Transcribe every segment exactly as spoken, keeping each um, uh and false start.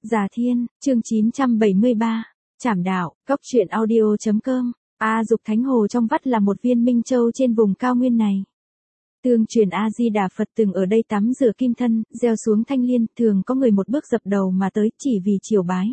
Già Thiên, chương chín trăm bảy mươi ba, Trảm Đạo, Cốc truyện audio.com. A Dục Thánh Hồ trong vắt là một viên minh châu trên vùng cao nguyên này. Tương truyền A Di Đà Phật từng ở đây tắm rửa kim thân, gieo xuống thanh liên, thường có người một bước dập đầu mà tới chỉ vì triều bái.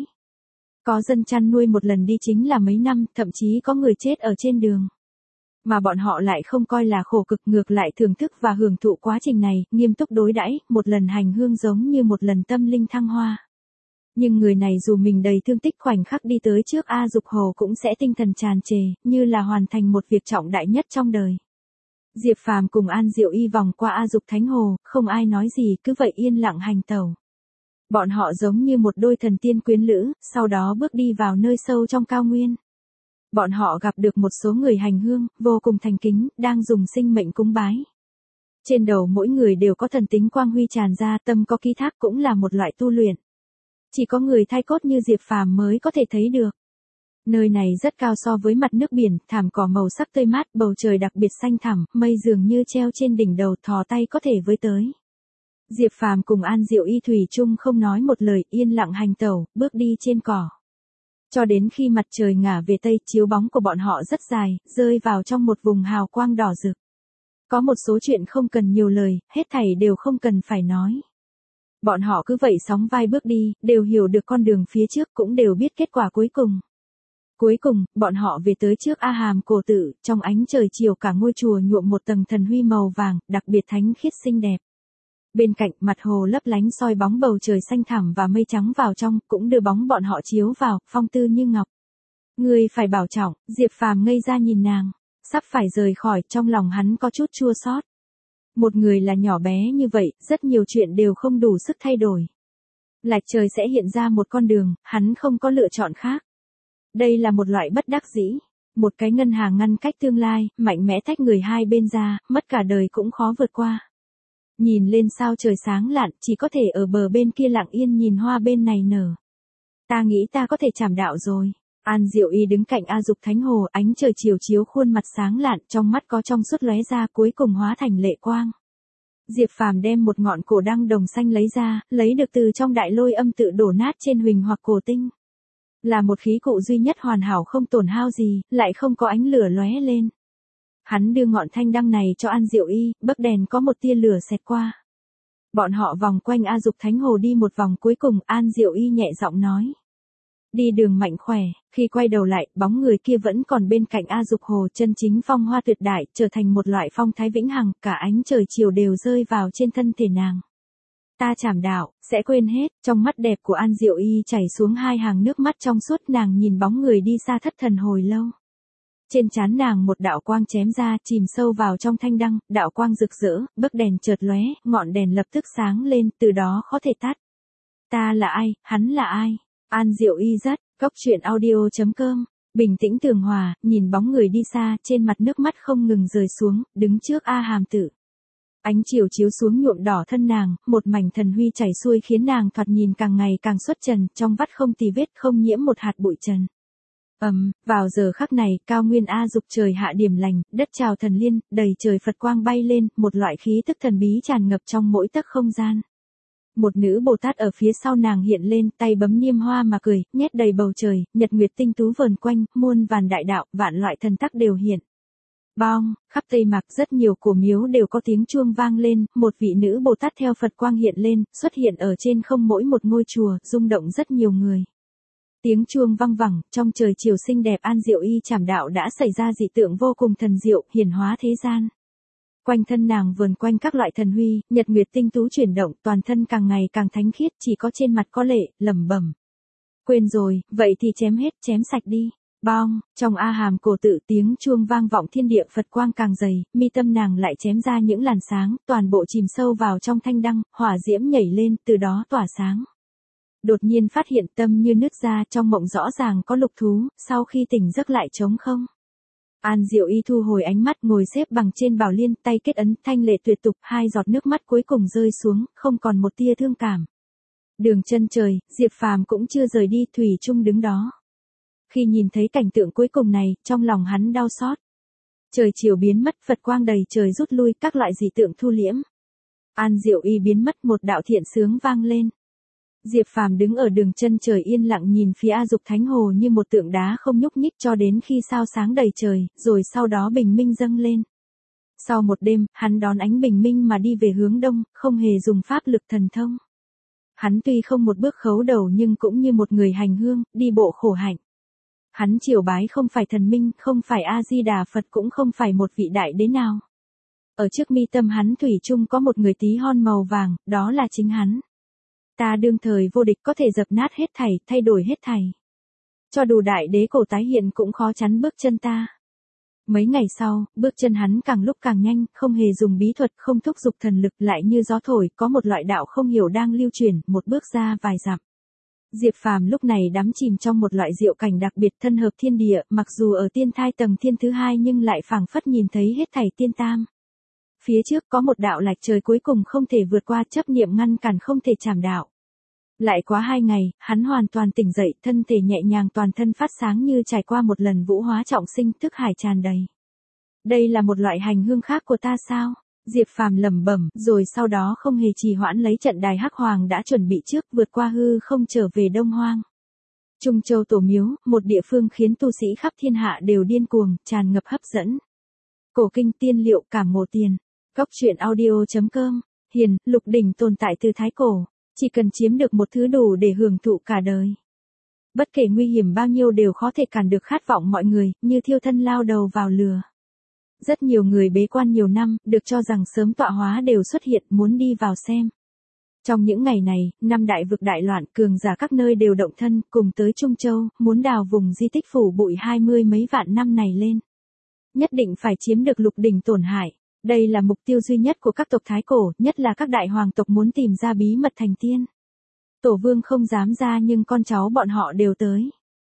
Có dân chăn nuôi một lần đi chính là mấy năm, thậm chí có người chết ở trên đường. Mà bọn họ lại không coi là khổ cực, ngược lại thưởng thức và hưởng thụ quá trình này, nghiêm túc đối đãi, một lần hành hương giống như một lần tâm linh thăng hoa. Nhưng người này dù mình đầy thương tích, khoảnh khắc đi tới trước A Dục Hồ cũng sẽ tinh thần tràn trề, như là hoàn thành một việc trọng đại nhất trong đời. Diệp Phàm cùng An Diệu Y vòng qua A Dục Thánh Hồ, không ai nói gì, cứ vậy yên lặng hành tẩu. Bọn họ giống như một đôi thần tiên quyến lữ, sau đó bước đi vào nơi sâu trong cao nguyên. Bọn họ gặp được một số người hành hương, vô cùng thành kính, đang dùng sinh mệnh cúng bái. Trên đầu mỗi người đều có thần tính quang huy tràn ra, tâm có ký thác cũng là một loại tu luyện. Chỉ có người thai cốt như Diệp Phàm mới có thể thấy được. Nơi này rất cao so với mặt nước biển, thảm cỏ màu sắc tươi mát, bầu trời đặc biệt xanh thẳm, mây dường như treo trên đỉnh đầu, thò tay có thể với tới. Diệp Phàm cùng An Diệu Y thủy chung không nói một lời, yên lặng hành tẩu, bước đi trên cỏ. Cho đến khi mặt trời ngả về tây, chiếu bóng của bọn họ rất dài, rơi vào trong một vùng hào quang đỏ rực. Có một số chuyện không cần nhiều lời, hết thảy đều không cần phải nói. Bọn họ cứ vậy sóng vai bước đi, đều hiểu được con đường phía trước, cũng đều biết kết quả cuối cùng. Cuối cùng, bọn họ về tới trước A Hàm Cổ Tự, trong ánh trời chiều cả ngôi chùa nhuộm một tầng thần huy màu vàng, đặc biệt thánh khiết xinh đẹp. Bên cạnh, mặt hồ lấp lánh soi bóng bầu trời xanh thẳm và mây trắng vào trong, cũng đưa bóng bọn họ chiếu vào, phong tư như ngọc. Ngươi phải bảo trọng, Diệp Phàm ngây ra nhìn nàng, sắp phải rời khỏi, trong lòng hắn có chút chua xót. Một người là nhỏ bé như vậy, rất nhiều chuyện đều không đủ sức thay đổi. Lạch trời sẽ hiện ra một con đường, hắn không có lựa chọn khác. Đây là một loại bất đắc dĩ. Một cái ngân hàng ngăn cách tương lai, mạnh mẽ tách người hai bên ra, mất cả đời cũng khó vượt qua. Nhìn lên sao trời sáng lạn, chỉ có thể ở bờ bên kia lặng yên nhìn hoa bên này nở. Ta nghĩ ta có thể trảm đạo rồi. An Diệu Y đứng cạnh A Dục Thánh Hồ, ánh trời chiều chiếu khuôn mặt sáng lạn, trong mắt có trong suốt lóe ra, cuối cùng hóa thành lệ quang. Diệp Phàm đem một ngọn cổ đăng đồng xanh lấy ra, lấy được từ trong đại lôi âm tự đổ nát trên huỳnh hoặc cổ tinh. Là một khí cụ duy nhất hoàn hảo không tổn hao gì, lại không có ánh lửa lóe lên. Hắn đưa ngọn thanh đăng này cho An Diệu Y, bấc đèn có một tia lửa xẹt qua. Bọn họ vòng quanh A Dục Thánh Hồ đi một vòng, cuối cùng An Diệu Y nhẹ giọng nói. Đi đường mạnh khỏe, khi quay đầu lại, bóng người kia vẫn còn bên cạnh A Dục Hồ, chân chính phong hoa tuyệt đại, trở thành một loại phong thái vĩnh hằng, cả ánh trời chiều đều rơi vào trên thân thể nàng. Ta trảm đạo, sẽ quên hết, trong mắt đẹp của An Diệu Y chảy xuống hai hàng nước mắt trong suốt, nàng nhìn bóng người đi xa thất thần hồi lâu. Trên trán nàng một đạo quang chém ra, chìm sâu vào trong thanh đăng, đạo quang rực rỡ, bấc đèn chợt lóe, ngọn đèn lập tức sáng lên, từ đó khó thể tắt. Ta là ai, hắn là ai? An Diệu Y rất, Cốc truyện audio.com, bình tĩnh tường hòa, nhìn bóng người đi xa, trên mặt nước mắt không ngừng rơi xuống, đứng trước A Hàm Tự. Ánh chiều chiếu xuống nhuộm đỏ thân nàng, một mảnh thần huy chảy xuôi khiến nàng thoạt nhìn càng ngày càng xuất trần, trong vắt không tì vết, không nhiễm một hạt bụi trần. Ầm, um, vào giờ khắc này, cao nguyên A Dục trời hạ điểm lành, đất trào thần liên, đầy trời Phật quang bay lên, một loại khí tức thần bí tràn ngập trong mỗi tấc không gian. Một nữ Bồ Tát ở phía sau nàng hiện lên, tay bấm niêm hoa mà cười, nhét đầy bầu trời, nhật nguyệt tinh tú vờn quanh, muôn vàn đại đạo, vạn loại thần tắc đều hiện. Bong, khắp Tây Mạc rất nhiều cổ miếu đều có tiếng chuông vang lên, một vị nữ Bồ Tát theo Phật quang hiện lên, xuất hiện ở trên không mỗi một ngôi chùa, rung động rất nhiều người. Tiếng chuông vang vẳng, trong trời chiều xinh đẹp An Diệu Y trảm đạo đã xảy ra dị tượng vô cùng thần diệu, hiển hóa thế gian. Quanh thân nàng vờn quanh các loại thần huy, nhật nguyệt tinh tú chuyển động, toàn thân càng ngày càng thánh khiết, chỉ có trên mặt có lệ, lẩm bẩm. Quên rồi, vậy thì chém hết, chém sạch đi. Bong, trong A Hàm Cổ Tự tiếng chuông vang vọng thiên địa, Phật quang càng dày, mi tâm nàng lại chém ra những làn sáng, toàn bộ chìm sâu vào trong thanh đăng, hỏa diễm nhảy lên, từ đó tỏa sáng. Đột nhiên phát hiện tâm như nứt ra, trong mộng rõ ràng có lục thú, sau khi tỉnh giấc lại trống không. An Diệu Y thu hồi ánh mắt, ngồi xếp bằng trên bảo liên, tay kết ấn, thanh lệ tuyệt tục, hai giọt nước mắt cuối cùng rơi xuống, không còn một tia thương cảm. Đường chân trời, Diệp Phàm cũng chưa rời đi, thủy chung đứng đó. Khi nhìn thấy cảnh tượng cuối cùng này, trong lòng hắn đau xót. Trời chiều biến mất, Phật quang đầy trời rút lui, các loại dị tượng thu liễm. An Diệu Y biến mất, một đạo thiện sướng vang lên. Diệp Phàm đứng ở đường chân trời yên lặng nhìn phía A Dục Thánh Hồ như một tượng đá không nhúc nhích cho đến khi sao sáng đầy trời, rồi sau đó bình minh dâng lên. Sau một đêm, hắn đón ánh bình minh mà đi về hướng đông, không hề dùng pháp lực thần thông. Hắn tuy không một bước khấu đầu nhưng cũng như một người hành hương, đi bộ khổ hạnh. Hắn triều bái không phải thần minh, không phải A-di-đà Phật, cũng không phải một vị đại đế nào. Ở trước mi tâm hắn thủy chung có một người tí hon màu vàng, đó là chính hắn. Ta đương thời vô địch, có thể dập nát hết thảy, thay đổi hết thảy. Cho dù đại đế cổ tái hiện cũng khó chắn bước chân ta. Mấy ngày sau, bước chân hắn càng lúc càng nhanh, không hề dùng bí thuật, không thúc giục thần lực, lại như gió thổi, có một loại đạo không hiểu đang lưu truyền, một bước ra vài dặm. Diệp Phàm lúc này đắm chìm trong một loại diệu cảnh đặc biệt, thân hợp thiên địa, mặc dù ở tiên thai tầng thiên thứ hai nhưng lại phảng phất nhìn thấy hết thảy tiên tam. Phía trước có một đạo lạch trời cuối cùng không thể vượt qua, chấp niệm ngăn cản không thể chạm đạo. Lại quá hai ngày, hắn hoàn toàn tỉnh dậy, thân thể nhẹ nhàng, toàn thân phát sáng như trải qua một lần vũ hóa trọng sinh, thức hải tràn đầy. Đây là một loại hành hương khác của ta sao? Diệp Phàm lẩm bẩm, rồi sau đó không hề trì hoãn lấy trận đài Hắc Hoàng đã chuẩn bị trước, vượt qua hư không trở về Đông Hoang. Trung Châu Tổ Miếu, một địa phương khiến tu sĩ khắp thiên hạ đều điên cuồng, tràn ngập hấp dẫn. Cổ kinh tiên liệu cảm ngộ tiền. Góc truyện audio chấm com. Hiền, lục đỉnh tồn tại từ thái cổ. Chỉ cần chiếm được một thứ đủ để hưởng thụ cả đời. Bất kể nguy hiểm bao nhiêu đều khó thể cản được khát vọng mọi người, như thiêu thân lao đầu vào lửa. Rất nhiều người bế quan nhiều năm, được cho rằng sớm tọa hóa đều xuất hiện, muốn đi vào xem. Trong những ngày này, năm đại vực đại loạn, cường giả các nơi đều động thân, cùng tới Trung Châu, muốn đào vùng di tích phủ bụi hai mươi mấy vạn năm này lên. Nhất định phải chiếm được lục đỉnh tổn hại. Đây là mục tiêu duy nhất của các tộc Thái Cổ, nhất là các đại hoàng tộc muốn tìm ra bí mật thành tiên. Tổ vương không dám ra nhưng con cháu bọn họ đều tới.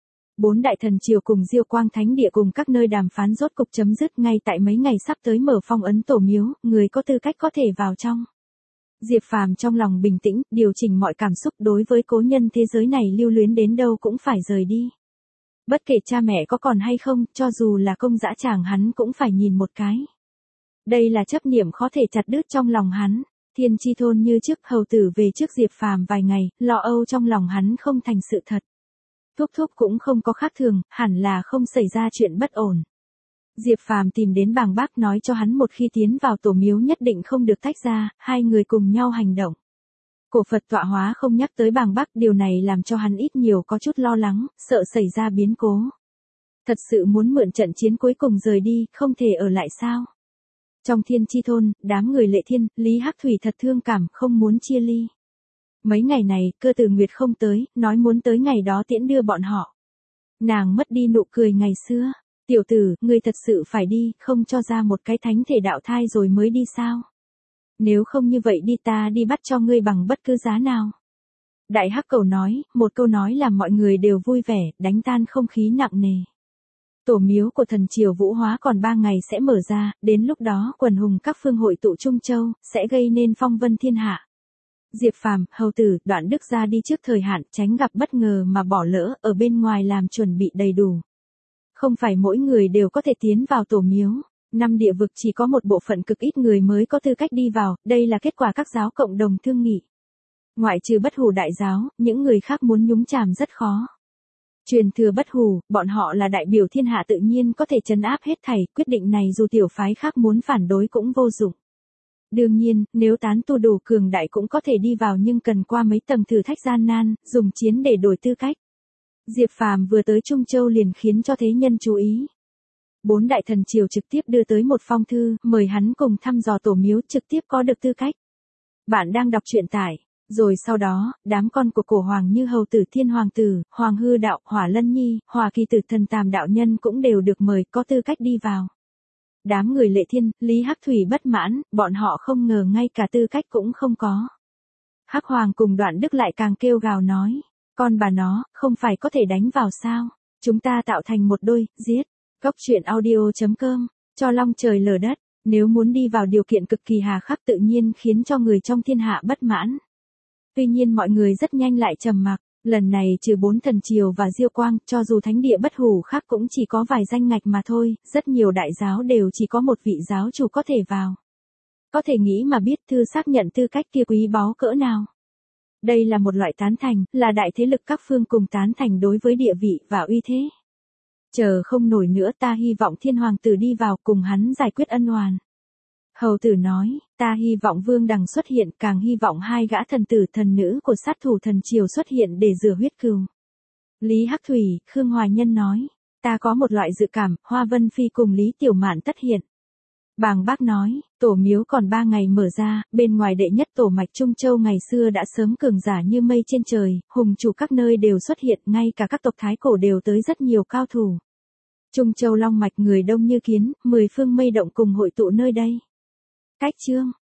Bốn đại thần triều cùng Diêu Quang Thánh Địa cùng các nơi đàm phán rốt cục chấm dứt ngay tại mấy ngày sắp tới mở phong ấn tổ miếu, người có tư cách có thể vào trong. Diệp Phàm trong lòng bình tĩnh, điều chỉnh mọi cảm xúc, đối với cố nhân thế giới này lưu luyến đến đâu cũng phải rời đi. Bất kể cha mẹ có còn hay không, cho dù là công dã tràng hắn cũng phải nhìn một cái. Đây là chấp niệm khó thể chặt đứt trong lòng hắn. Thiên Chi Thôn như trước, hầu tử về trước Diệp Phàm vài ngày, lo âu trong lòng hắn không thành sự thật. Thúc thúc cũng không có khác thường, hẳn là không xảy ra chuyện bất ổn. Diệp Phàm tìm đến Bàng Bác nói cho hắn một khi tiến vào tổ miếu nhất định không được tách ra, hai người cùng nhau hành động. Cổ Phật tọa hóa không nhắc tới Bàng Bác, điều này làm cho hắn ít nhiều có chút lo lắng, sợ xảy ra biến cố. Thật sự muốn mượn trận chiến cuối cùng rời đi, không thể ở lại sao? Trong Thiên Chi Thôn, đám người Lệ Thiên, Lý Hắc Thủy thật thương cảm, không muốn chia ly. Mấy ngày này, Cơ Tử Nguyệt không tới, nói muốn tới ngày đó tiễn đưa bọn họ. Nàng mất đi nụ cười ngày xưa. Tiểu tử, ngươi thật sự phải đi, không cho ra một cái thánh thể đạo thai rồi mới đi sao? Nếu không như vậy đi, ta đi bắt cho ngươi bằng bất cứ giá nào. Đại Hắc Cầu nói, một câu nói làm mọi người đều vui vẻ, đánh tan không khí nặng nề. Tổ miếu của thần triều Vũ Hóa còn ba ngày sẽ mở ra, đến lúc đó quần hùng các phương hội tụ Trung Châu, sẽ gây nên phong vân thiên hạ. Diệp Phàm, hầu tử, Đoạn Đức ra đi trước thời hạn, tránh gặp bất ngờ mà bỏ lỡ, ở bên ngoài làm chuẩn bị đầy đủ. Không phải mỗi người đều có thể tiến vào tổ miếu. Năm địa vực chỉ có một bộ phận cực ít người mới có tư cách đi vào, đây là kết quả các giáo cộng đồng thương nghị. Ngoại trừ Bất Hủ đại giáo, những người khác muốn nhúng chàm rất khó. Truyền thừa Bất Hủ, bọn họ là đại biểu thiên hạ tự nhiên có thể trấn áp hết thảy, quyết định này dù tiểu phái khác muốn phản đối cũng vô dụng. Đương nhiên, nếu tán tu đủ cường đại cũng có thể đi vào nhưng cần qua mấy tầng thử thách gian nan, dùng chiến để đổi tư cách. Diệp Phàm vừa tới Trung Châu liền khiến cho thế nhân chú ý. Bốn đại thần triều trực tiếp đưa tới một phong thư, mời hắn cùng thăm dò tổ miếu, trực tiếp có được tư cách. Bạn đang đọc truyện tải. Rồi sau đó, đám con của cổ hoàng như hầu tử Thiên Hoàng tử, Hoàng Hư đạo, Hỏa Lân Nhi, Hòa Kỳ tử Thần Tàm đạo nhân cũng đều được mời, có tư cách đi vào. Đám người Lệ Thiên, Lý Hắc Thủy bất mãn, bọn họ không ngờ ngay cả tư cách cũng không có. Hắc Hoàng cùng Đoạn Đức lại càng kêu gào nói, con bà nó, không phải có thể đánh vào sao? Chúng ta tạo thành một đôi, giết. Góc truyện audio chấm com, cho long trời lở đất, nếu muốn đi vào điều kiện cực kỳ hà khắc tự nhiên khiến cho người trong thiên hạ bất mãn. Tuy nhiên mọi người rất nhanh lại trầm mặc, lần này trừ bốn thần triều và Diêu Quang, cho dù thánh địa Bất Hủ khác cũng chỉ có vài danh ngạch mà thôi, rất nhiều đại giáo đều chỉ có một vị giáo chủ có thể vào. Có thể nghĩ mà biết thư xác nhận tư cách kia quý báu cỡ nào. Đây là một loại tán thành, là đại thế lực các phương cùng tán thành đối với địa vị và uy thế. Chờ không nổi nữa, ta hy vọng thiên hoàng tử đi vào cùng hắn giải quyết ân oán. Hầu tử nói, ta hy vọng vương đằng xuất hiện, càng hy vọng hai gã thần tử thần nữ của sát thủ thần triều xuất hiện để rửa huyết cừu. Lý Hắc Thủy, Khương Hoài Nhân nói, ta có một loại dự cảm, Hoa Vân Phi cùng Lý Tiểu Mạn tất hiện. Bàng Bác nói, tổ miếu còn ba ngày mở ra, bên ngoài đệ nhất tổ mạch Trung Châu ngày xưa đã sớm cường giả như mây trên trời, hùng chủ các nơi đều xuất hiện, ngay cả các tộc Thái Cổ đều tới rất nhiều cao thủ. Trung Châu Long mạch người đông như kiến, mười phương mây động cùng hội tụ nơi đây. Cách chương